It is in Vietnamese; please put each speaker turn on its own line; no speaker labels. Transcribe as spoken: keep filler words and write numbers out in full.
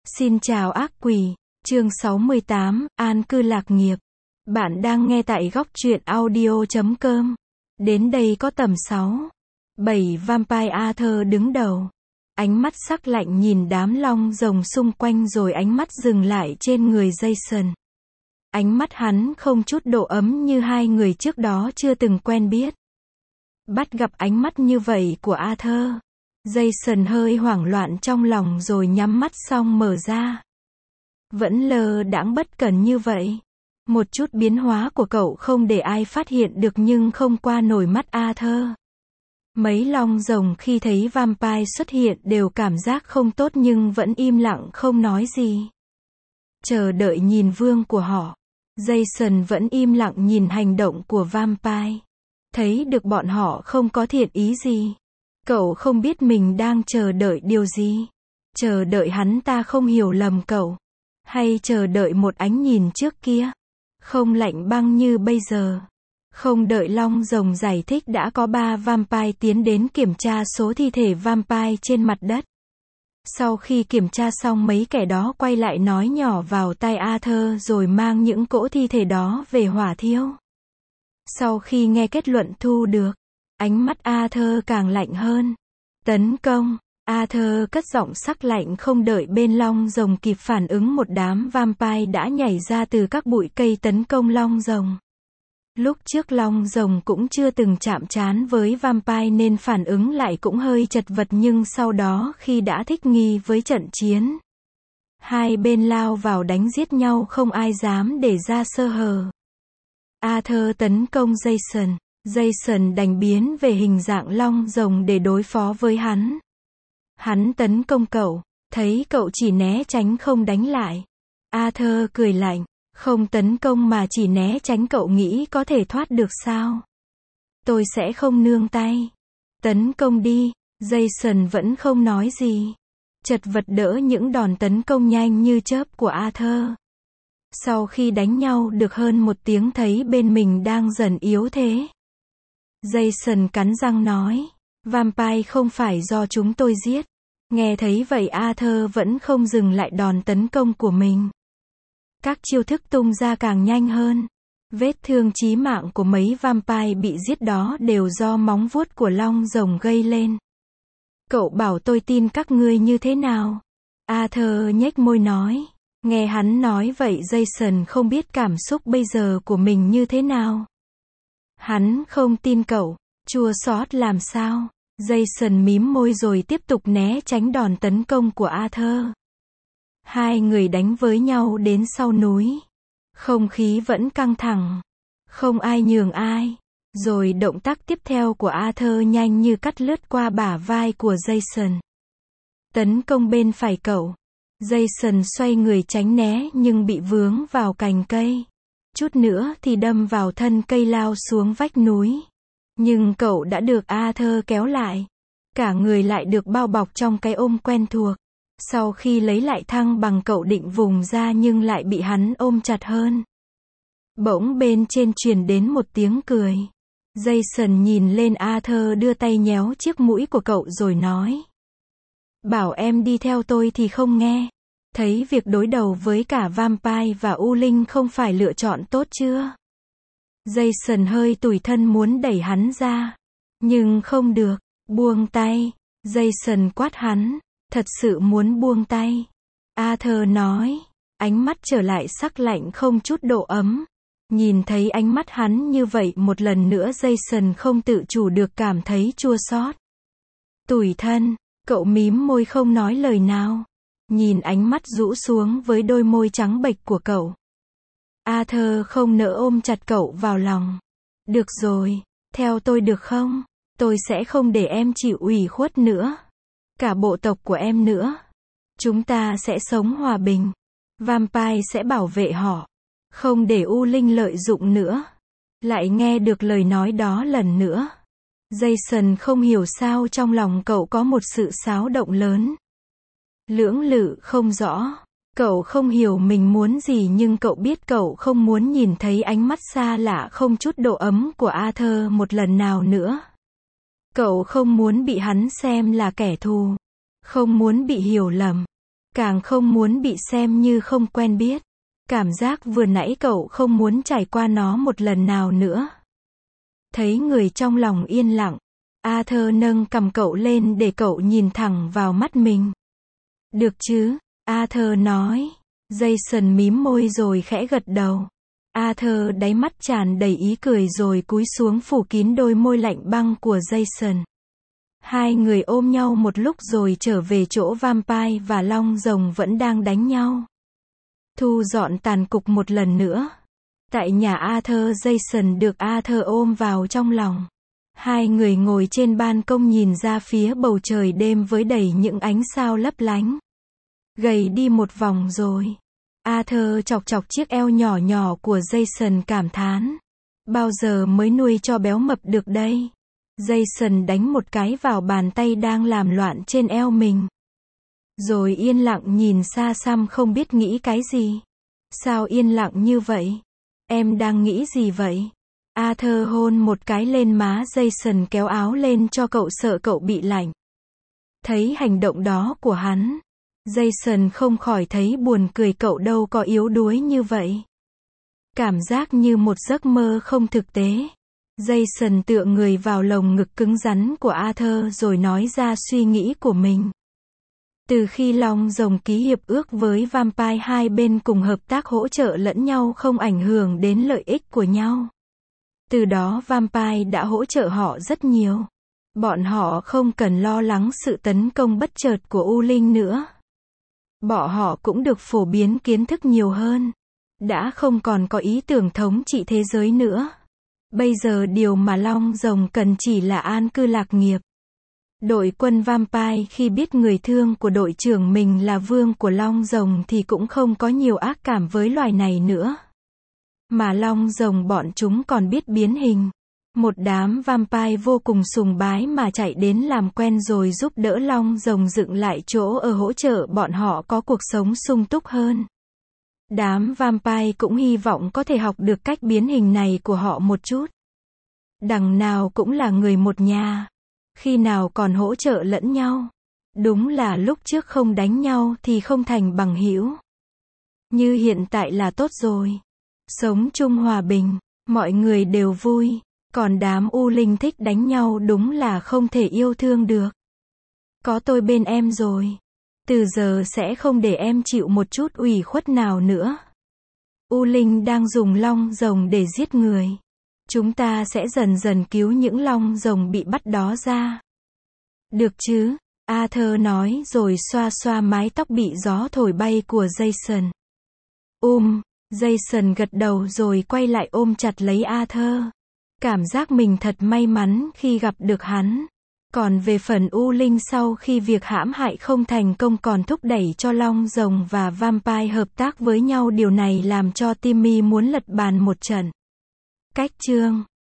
Xin chào ác quỷ, chương sáu mươi tám, An cư lạc nghiệp. Bạn đang nghe tại góc truyện audio chấm com. Đến đây có tầm sáu, bảy vampire Arthur đứng đầu. Ánh mắt sắc lạnh nhìn đám long rồng xung quanh rồi ánh mắt dừng lại trên người Jason. Ánh mắt hắn không chút độ ấm như hai người trước đó chưa từng quen biết. Bắt gặp ánh mắt như vậy của Arthur, Jason hơi hoảng loạn trong lòng rồi nhắm mắt xong mở ra. Vẫn lơ đãng bất cẩn như vậy. Một chút biến hóa của cậu không để ai phát hiện được nhưng không qua nổi mắt Arthur. Mấy long rồng khi thấy vampire xuất hiện đều cảm giác không tốt nhưng vẫn im lặng không nói gì. Chờ đợi nhìn vương của họ. Jason vẫn im lặng nhìn hành động của vampire. Thấy được bọn họ không có thiện ý gì. Cậu không biết mình đang chờ đợi điều gì. Chờ đợi hắn ta không hiểu lầm cậu. Hay chờ đợi một ánh nhìn trước kia. Không lạnh băng như bây giờ. Không đợi long rồng giải thích đã có ba vampire tiến đến kiểm tra số thi thể vampire trên mặt đất. Sau khi kiểm tra xong mấy kẻ đó quay lại nói nhỏ vào tai Arthur rồi mang những cỗ thi thể đó về hỏa thiêu. Sau khi nghe kết luận thu được, ánh mắt Arthur càng lạnh hơn. Tấn công. Arthur cất giọng sắc lạnh không đợi bên long rồng kịp phản ứng một đám vampire đã nhảy ra từ các bụi cây tấn công long rồng. Lúc trước long rồng cũng chưa từng chạm trán với vampire nên phản ứng lại cũng hơi chật vật nhưng sau đó khi đã thích nghi với trận chiến, hai bên lao vào đánh giết nhau không ai dám để ra sơ hở. Arthur tấn công Jason. Jason đành biến về hình dạng long rồng để đối phó với hắn. Hắn tấn công cậu, thấy cậu chỉ né tránh không đánh lại. Arthur cười lạnh, không tấn công mà chỉ né tránh cậu nghĩ có thể thoát được sao? Tôi sẽ không nương tay. Tấn công đi. Jason vẫn không nói gì. Chật vật đỡ những đòn tấn công nhanh như chớp của Arthur. Sau khi đánh nhau được hơn một tiếng thấy bên mình đang dần yếu thế. Jason cắn răng nói, vampire không phải do chúng tôi giết. Nghe thấy vậy Arthur vẫn không dừng lại đòn tấn công của mình. Các chiêu thức tung ra càng nhanh hơn. Vết thương chí mạng của mấy vampire bị giết đó đều do móng vuốt của long rồng gây lên. Cậu bảo tôi tin các ngươi như thế nào? Arthur nhếch môi nói. Nghe hắn nói vậy Jason không biết cảm xúc bây giờ của mình như thế nào. Hắn không tin cậu. Chua xót làm sao? Jason mím môi rồi tiếp tục né tránh đòn tấn công của Arthur. Hai người đánh với nhau đến sau núi. Không khí vẫn căng thẳng. Không ai nhường ai. Rồi động tác tiếp theo của Arthur nhanh như cắt lướt qua bả vai của Jason. Tấn công bên phải cậu. Jason xoay người tránh né nhưng bị vướng vào cành cây. Chút nữa thì đâm vào thân cây lao xuống vách núi. Nhưng cậu đã được Arthur kéo lại. Cả người lại được bao bọc trong cái ôm quen thuộc. Sau khi lấy lại thăng bằng cậu định vùng ra nhưng lại bị hắn ôm chặt hơn. Bỗng bên trên truyền đến một tiếng cười. Jason nhìn lên Arthur đưa tay nhéo chiếc mũi của cậu rồi nói. Bảo em đi theo tôi thì không nghe. Thấy việc đối đầu với cả vampire và u linh không phải lựa chọn tốt chưa? Jason hơi tủi thân muốn đẩy hắn ra. Nhưng không được. Buông tay. Jason quát hắn. Thật sự muốn buông tay. Arthur nói. Ánh mắt trở lại sắc lạnh không chút độ ấm. Nhìn thấy ánh mắt hắn như vậy một lần nữa Jason không tự chủ được cảm thấy chua xót. Tủi thân. Cậu mím môi không nói lời nào. Nhìn ánh mắt rũ xuống với đôi môi trắng bệch của cậu. Arthur không nỡ ôm chặt cậu vào lòng. Được rồi. Theo tôi được không? Tôi sẽ không để em chịu ủy khuất nữa. Cả bộ tộc của em nữa. Chúng ta sẽ sống hòa bình. Vampire sẽ bảo vệ họ. Không để u linh lợi dụng nữa. Lại nghe được lời nói đó lần nữa. Jason không hiểu sao trong lòng cậu có một sự xáo động lớn. Lưỡng lự không rõ. Cậu không hiểu mình muốn gì nhưng cậu biết cậu không muốn nhìn thấy ánh mắt xa lạ không chút độ ấm của Arthur một lần nào nữa. Cậu không muốn bị hắn xem là kẻ thù. Không muốn bị hiểu lầm. Càng không muốn bị xem như không quen biết. Cảm giác vừa nãy cậu không muốn trải qua nó một lần nào nữa. Thấy người trong lòng yên lặng, Arthur nâng cằm cậu lên để cậu nhìn thẳng vào mắt mình. Được chứ, Arthur nói. Jason mím môi rồi khẽ gật đầu. Arthur đáy mắt tràn đầy ý cười rồi cúi xuống phủ kín đôi môi lạnh băng của Jason. Hai người ôm nhau một lúc rồi trở về chỗ vampire và long rồng vẫn đang đánh nhau. Thu dọn tàn cục một lần nữa. Tại nhà Arthur, Jason được Arthur ôm vào trong lòng. Hai người ngồi trên ban công nhìn ra phía bầu trời đêm với đầy những ánh sao lấp lánh. Gầy đi một vòng rồi. Arthur chọc chọc chiếc eo nhỏ nhỏ của Jason cảm thán. Bao giờ mới nuôi cho béo mập được đây? Jason đánh một cái vào bàn tay đang làm loạn trên eo mình. Rồi yên lặng nhìn xa xăm không biết nghĩ cái gì. Sao yên lặng như vậy? Em đang nghĩ gì vậy? Arthur hôn một cái lên má Jason, kéo áo lên cho cậu sợ cậu bị lạnh. Thấy hành động đó của hắn, Jason không khỏi thấy buồn cười, cậu đâu có yếu đuối như vậy. Cảm giác như một giấc mơ không thực tế. Jason tựa người vào lồng ngực cứng rắn của Arthur rồi nói ra suy nghĩ của mình. Từ khi long rồng ký hiệp ước với vampire, hai bên cùng hợp tác hỗ trợ lẫn nhau không ảnh hưởng đến lợi ích của nhau. Từ đó vampire đã hỗ trợ họ rất nhiều. Bọn họ không cần lo lắng sự tấn công bất chợt của U Linh nữa. Bọn họ cũng được phổ biến kiến thức nhiều hơn. Đã không còn có ý tưởng thống trị thế giới nữa. Bây giờ điều mà long rồng cần chỉ là an cư lạc nghiệp. Đội quân vampire khi biết người thương của đội trưởng mình là vương của long rồng thì cũng không có nhiều ác cảm với loài này nữa. Mà long rồng bọn chúng còn biết biến hình. Một đám vampire vô cùng sùng bái mà chạy đến làm quen rồi giúp đỡ long rồng dựng lại chỗ ở, hỗ trợ bọn họ có cuộc sống sung túc hơn. Đám vampire cũng hy vọng có thể học được cách biến hình này của họ một chút. Đằng nào cũng là người một nhà. Khi nào còn hỗ trợ lẫn nhau. Đúng là lúc trước không đánh nhau thì không thành bằng hữu. Như hiện tại là tốt rồi. Sống chung hòa bình, mọi người đều vui. Còn đám U Linh thích đánh nhau đúng là không thể yêu thương được. Có tôi bên em rồi. Từ giờ sẽ không để em chịu một chút ủy khuất nào nữa. U Linh đang dùng long rồng để giết người. Chúng ta sẽ dần dần cứu những long rồng bị bắt đó ra. Được chứ? Arthur nói rồi xoa xoa mái tóc bị gió thổi bay của Jason. Um, Jason gật đầu rồi quay lại ôm chặt lấy Arthur. Cảm giác mình thật may mắn khi gặp được hắn. Còn về phần U Linh, sau khi việc hãm hại không thành công còn thúc đẩy cho long rồng và vampire hợp tác với nhau, điều này làm cho Timmy muốn lật bàn một trận. Cách chương